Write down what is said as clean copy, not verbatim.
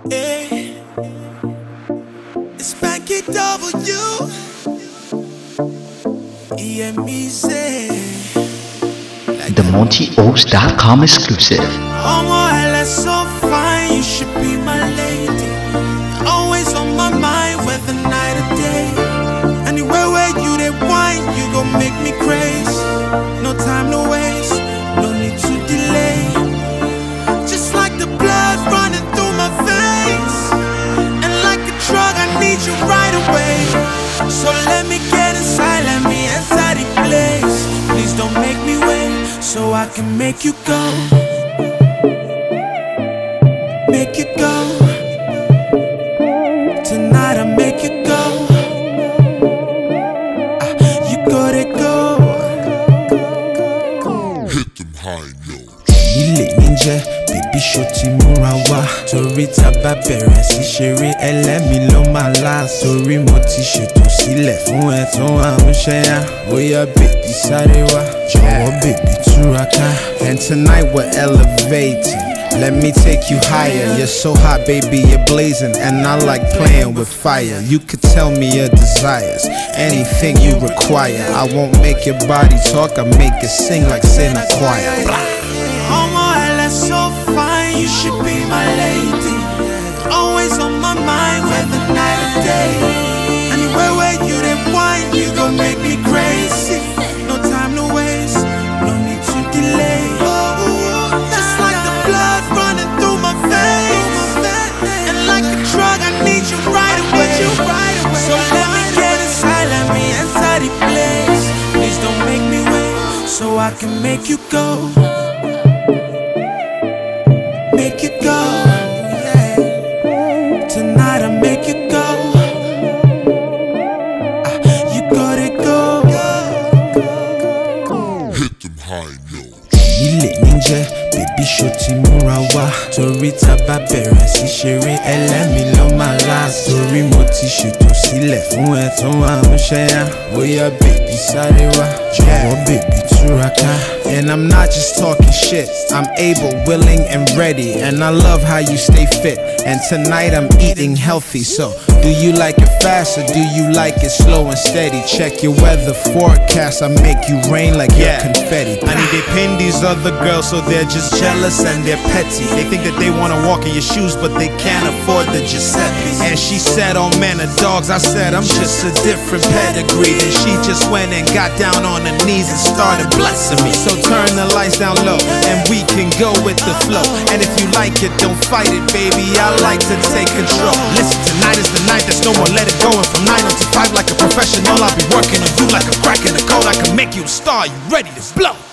Hey, it's Spanky W. EMEZ. The MontyOaks.com exclusive. Oh, my, that's so fine. You should be my lady. Always on my mind, whether night or day. Anywhere where you they wine, you gon' make me crazy. No time to waste, no need to delay. Just like the blood running through my veins, and like a drug, I need you right away. So let me get inside, let me enter the place. Please don't make me wait, so I can make you go. Make you go. Tonight I make you go. You gotta go. Hit them high notes. Ilé níjẹ́ bèbí ṣó ti múra wá. Torí tá bá bẹ̀rẹ̀ sí ṣeré ẹlẹ́mi ló máa last. Torí mo ti ṣètò sílẹ̀ fún ẹ tó àmúṣẹ́ yá. Bóyá bèbí sáré wá, jọ̀wọ́ bèbí túraká. And tonight we're elevating. Let me take you higher. You're so hot, baby, you're blazing. And I like playing with fire. You could tell me your desires, anything you require. I won't make your body talk, I make it sing like in a choir. Oh my, that's so fine. You should be my lady. Always on my mind, whether night or day. Anywhere where you then wine, you gon' make me crazy. No time to waste, no need to delay. Just like the blood running through my veins, and like a drug, I need you right away. So let me get inside, let me enter the place. Please don't make me wait, so I can make you go. Make you go. Tonight I make you go. You gotta go. Hit them high notes. Ilé níjẹ́ bèbí ṣó ti múra wá. Torí tá bá bẹ̀rẹ̀ sí ṣeré ẹlẹ́mi ló máa last. Torí mo ti ṣètò sílẹ̀ fún ẹ tó àmúṣẹ́ yá. Bóyá bèbí sáré wá, jọ̀wọ́ bèbí túraká. And I'm not just talking shit, I'm able, willing, and ready. And I love how you stay fit. And tonight I'm eating healthy. So, do you like it fast or do you like it slow and steady? Check your weather forecast, I make you rain like you're confetti. I need they pin these other girls so they're just jealous and they're petty. They think that they wanna walk in your shoes but they can't afford the Giuseppe. And she said, oh man of dogs, I said I'm just a different pedigree. And she just went and got down on her knees and started blessing me. So turn the lights down low and we can go with the flow. And if you like it, don't fight it, baby, I like to take control. Listen, tonight is the night, there's no more let it go. And from 9 until 5 like a professional, I'll be working on you like a crack in the code. I can make you a star, you ready to blow.